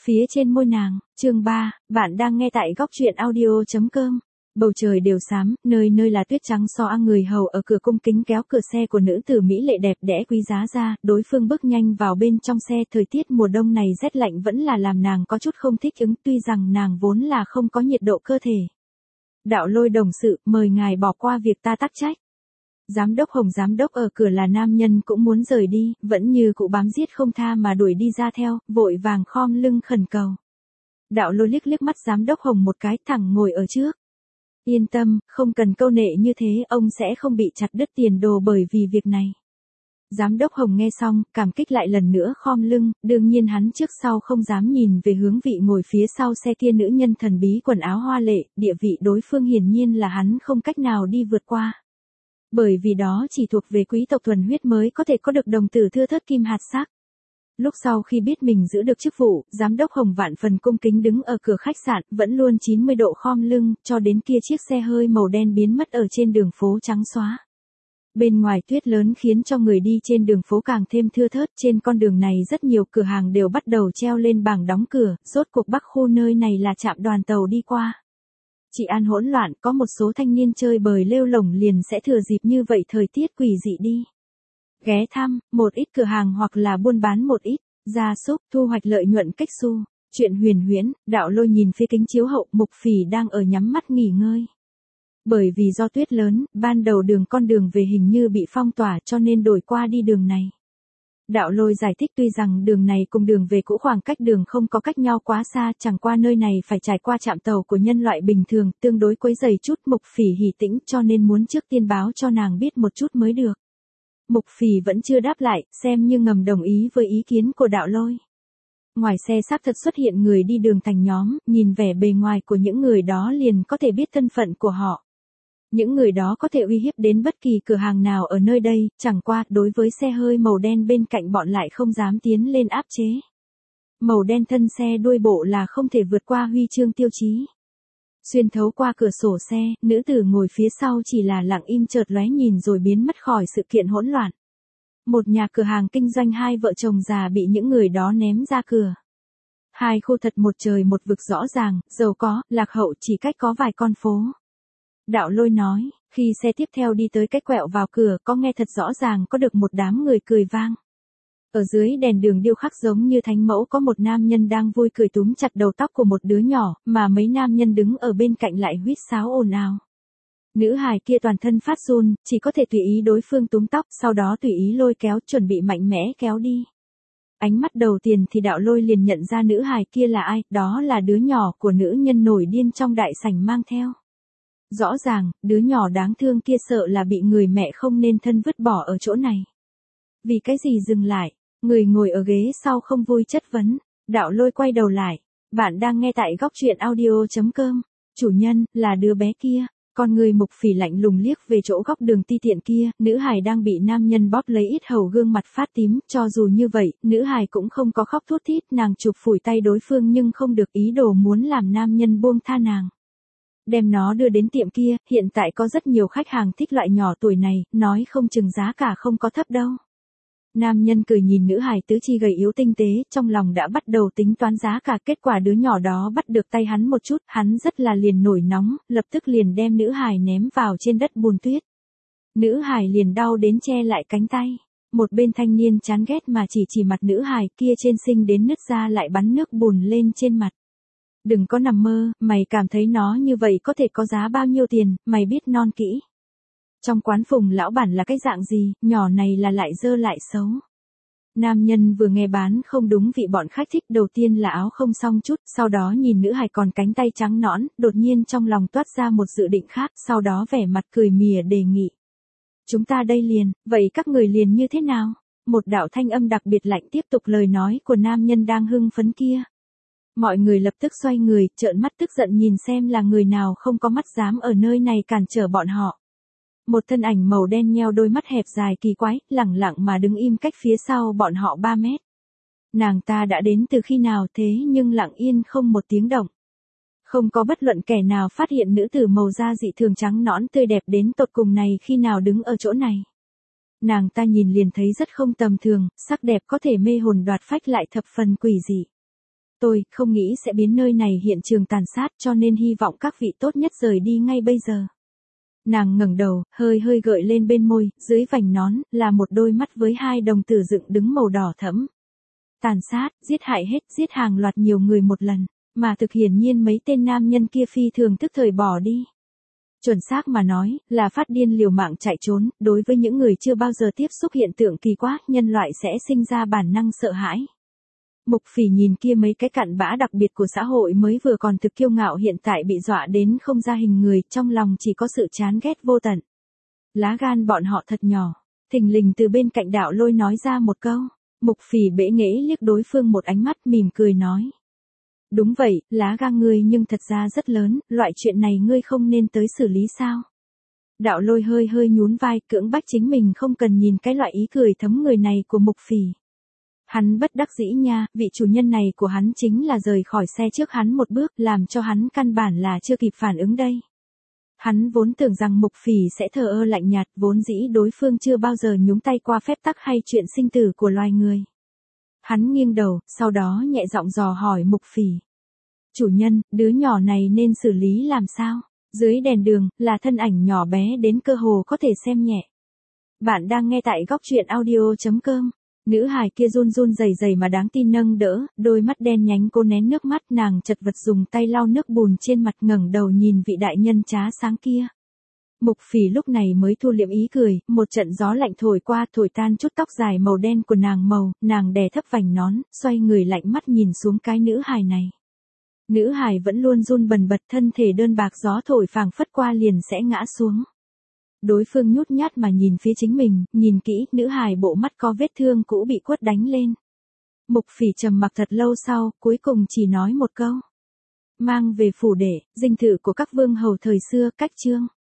phía trên môi nàng. Chương 3, bạn đang nghe tại góc truyện audio.com. Bầu trời đều xám, nơi nơi là tuyết trắng xóa, người hầu ở cửa cung kính kéo cửa xe của nữ tử mỹ lệ đẹp đẽ quý giá ra, đối phương bước nhanh vào bên trong xe. Thời tiết mùa đông này rét lạnh vẫn là làm nàng có chút không thích ứng, tuy rằng nàng vốn là không có nhiệt độ cơ thể. Đạo Lôi đồng sự, mời ngài bỏ qua việc ta tắc trách. Giám đốc Hồng giám đốc ở cửa là nam nhân cũng muốn rời đi, vẫn như cụ bám giết không tha mà đuổi đi ra theo, vội vàng khom lưng khẩn cầu. Đạo Lôi liếc liếc mắt giám đốc Hồng một cái, thẳng ngồi ở trước. Yên tâm, không cần câu nệ như thế, ông sẽ không bị chặt đứt tiền đồ bởi vì việc này. Giám đốc Hồng nghe xong, cảm kích lại lần nữa khom lưng, đương nhiên hắn trước sau không dám nhìn về hướng vị ngồi phía sau xe kia nữ nhân thần bí quần áo hoa lệ, địa vị đối phương hiển nhiên là hắn không cách nào đi vượt qua. Bởi vì đó chỉ thuộc về quý tộc thuần huyết mới có thể có được đồng tử thưa thớt kim hạt sắc. Lúc sau khi biết mình giữ được chức vụ, giám đốc Hồng vạn phần cung kính đứng ở cửa khách sạn, vẫn luôn 90 độ khom lưng, cho đến kia chiếc xe hơi màu đen biến mất ở trên đường phố trắng xóa. Bên ngoài tuyết lớn khiến cho người đi trên đường phố càng thêm thưa thớt, trên con đường này rất nhiều cửa hàng đều bắt đầu treo lên bảng đóng cửa, rốt cuộc Bắc khu nơi này là trạm đoàn tàu đi qua. Trị an hỗn loạn, có một số thanh niên chơi bời lêu lổng liền sẽ thừa dịp như vậy thời tiết quỷ dị đi. Ghé thăm, một ít cửa hàng hoặc là buôn bán một ít, gia súc, thu hoạch lợi nhuận cách xu. Chuyện huyền huyễn, Đạo Lôi nhìn phía kính chiếu hậu, Mục Phỉ đang ở nhắm mắt nghỉ ngơi. Bởi vì do tuyết lớn, ban đầu con đường về hình như bị phong tỏa cho nên đổi qua đi đường này. Đạo Lôi giải thích tuy rằng đường này cùng đường về cũ khoảng cách đường không có cách nhau quá xa, chẳng qua nơi này phải trải qua trạm tàu của nhân loại bình thường, tương đối quấy rầy chút. Mục Phỉ hỉ tĩnh cho nên muốn trước tiên báo cho nàng biết một chút mới được. Mục Phỉ vẫn chưa đáp lại, xem như ngầm đồng ý với ý kiến của Đạo Lôi. Ngoài xe xác thật xuất hiện người đi đường thành nhóm, nhìn vẻ bề ngoài của những người đó liền có thể biết thân phận của họ. Những người đó có thể uy hiếp đến bất kỳ cửa hàng nào ở nơi đây, chẳng qua đối với xe hơi màu đen bên cạnh bọn lại không dám tiến lên áp chế. Màu đen thân xe đuôi bộ là không thể vượt qua huy chương tiêu chí. Xuyên thấu qua cửa sổ xe, nữ tử ngồi phía sau chỉ là lặng im chợt lóe nhìn rồi biến mất khỏi sự kiện hỗn loạn. Một nhà cửa hàng kinh doanh hai vợ chồng già bị những người đó ném ra cửa. Hai khu thật một trời một vực rõ ràng, giàu có, lạc hậu chỉ cách có vài con phố. Đạo Lôi nói, khi xe tiếp theo đi tới cái quẹo vào cửa có nghe thật rõ ràng có được một đám người cười vang. Ở dưới đèn đường điêu khắc giống như thánh mẫu có một nam nhân đang vui cười túm chặt đầu tóc của một đứa nhỏ, mà mấy nam nhân đứng ở bên cạnh lại huýt sáo ồn ào. Nữ hài kia toàn thân phát run, chỉ có thể tùy ý đối phương túm tóc, sau đó tùy ý lôi kéo, chuẩn bị mạnh mẽ kéo đi. Ánh mắt đầu tiên thì Đạo Lôi liền nhận ra nữ hài kia là ai, đó là đứa nhỏ của nữ nhân nổi điên trong đại sảnh mang theo. Rõ ràng, đứa nhỏ đáng thương kia sợ là bị người mẹ không nên thân vứt bỏ ở chỗ này. Vì cái gì dừng lại? Người ngồi ở ghế sau không vui chất vấn. Đạo Lôi quay đầu lại. Bạn đang nghe tại góc truyện audio.com. Chủ nhân, là đứa bé kia. Con người Mục Phỉ lạnh lùng liếc về chỗ góc đường ti tiện kia, nữ hài đang bị nam nhân bóp lấy ít hầu gương mặt phát tím, cho dù như vậy, nữ hài cũng không có khóc thút thít, nàng chụp phủi tay đối phương nhưng không được ý đồ muốn làm nam nhân buông tha nàng. Đem nó đưa đến tiệm kia, hiện tại có rất nhiều khách hàng thích loại nhỏ tuổi này, nói không chừng giá cả không có thấp đâu. Nam nhân cười nhìn nữ hài tứ chi gầy yếu tinh tế, trong lòng đã bắt đầu tính toán giá cả, kết quả đứa nhỏ đó bắt được tay hắn một chút, hắn rất là liền nổi nóng, lập tức liền đem nữ hài ném vào trên đất bùn tuyết. Nữ hài liền đau đến che lại cánh tay. Một bên thanh niên chán ghét mà chỉ mặt nữ hài kia trên xinh đến nứt ra lại bắn nước bùn lên trên mặt. Đừng có nằm mơ, mày cảm thấy nó như vậy có thể có giá bao nhiêu tiền, mày biết non kỹ. Trong quán Phùng lão bản là cái dạng gì, nhỏ này là lại dơ lại xấu. Nam nhân vừa nghe bán không đúng vị bọn khách thích, đầu tiên là áo không xong chút, sau đó nhìn nữ hài còn cánh tay trắng nõn, đột nhiên trong lòng toát ra một dự định khác, sau đó vẻ mặt cười mỉa đề nghị. Chúng ta đây liền, vậy các người liền như thế nào? Một đạo thanh âm đặc biệt lạnh tiếp tục lời nói của nam nhân đang hưng phấn kia. Mọi người lập tức xoay người, trợn mắt tức giận nhìn xem là người nào không có mắt dám ở nơi này cản trở bọn họ. Một thân ảnh màu đen nheo đôi mắt hẹp dài kỳ quái, lẳng lặng mà đứng im cách phía sau bọn họ 3 mét. Nàng ta đã đến từ khi nào thế nhưng lặng yên không một tiếng động. Không có bất luận kẻ nào phát hiện nữ tử màu da dị thường trắng nõn tươi đẹp đến tột cùng này khi nào đứng ở chỗ này. Nàng ta nhìn liền thấy rất không tầm thường, sắc đẹp có thể mê hồn đoạt phách lại thập phần quỷ dị. Tôi không nghĩ sẽ biến nơi này hiện trường tàn sát cho nên hy vọng các vị tốt nhất rời đi ngay bây giờ. Nàng ngẩng đầu, hơi hơi gợi lên bên môi, dưới vành nón, là một đôi mắt với hai đồng tử dựng đứng màu đỏ thẫm. Tàn sát, giết hại hết, giết hàng loạt nhiều người một lần, mà thực hiển nhiên mấy tên nam nhân kia phi thường tức thời bỏ đi. Chuẩn xác mà nói, là phát điên liều mạng chạy trốn, đối với những người chưa bao giờ tiếp xúc hiện tượng kỳ quái, nhân loại sẽ sinh ra bản năng sợ hãi. Mục Phỉ nhìn kia mấy cái cặn bã đặc biệt của xã hội mới vừa còn thực kiêu ngạo hiện tại bị dọa đến không ra hình người, trong lòng chỉ có sự chán ghét vô tận. Lá gan bọn họ thật nhỏ, thình lình từ bên cạnh Đạo Lôi nói ra một câu. Mục Phỉ bẽ nghễ liếc đối phương một ánh mắt mỉm cười nói. Đúng vậy, lá gan ngươi nhưng thật ra rất lớn, loại chuyện này ngươi không nên tới xử lý sao? Đạo Lôi hơi hơi nhún vai, cưỡng bách chính mình không cần nhìn cái loại ý cười thấm người này của Mục Phỉ. Hắn bất đắc dĩ nha, vị chủ nhân này của hắn chính là rời khỏi xe trước hắn một bước, làm cho hắn căn bản là chưa kịp phản ứng đây. Hắn vốn tưởng rằng Mục Phỉ sẽ thờ ơ lạnh nhạt, vốn dĩ đối phương chưa bao giờ nhúng tay qua phép tắc hay chuyện sinh tử của loài người. Hắn nghiêng đầu, sau đó nhẹ giọng dò hỏi Mục Phỉ. Chủ nhân, đứa nhỏ này nên xử lý làm sao? Dưới đèn đường, là thân ảnh nhỏ bé đến cơ hồ có thể xem nhẹ. Bạn đang nghe tại góc truyện audio.com. Nữ hài kia run run rẩy rẩy mà đáng tin nâng đỡ, đôi mắt đen nhánh cô nén nước mắt, nàng chật vật dùng tay lau nước bùn trên mặt, ngẩng đầu nhìn vị đại nhân trá sáng kia. Mục Phỉ lúc này mới thu liệm ý cười, một trận gió lạnh thổi qua, thổi tan chút tóc dài màu đen của nàng đè thấp vành nón, xoay người lạnh mắt nhìn xuống cái nữ hài này. Nữ hài vẫn luôn run bần bật, thân thể đơn bạc, gió thổi phảng phất qua liền sẽ ngã xuống. Đối phương nhút nhát mà nhìn phía chính mình, nhìn kỹ, nữ hài bộ mắt có vết thương cũ bị quất đánh lên. Mục Phỉ trầm mặc thật lâu sau, cuối cùng chỉ nói một câu. Mang về phủ để, dinh thự của các vương hầu thời xưa, cách chương.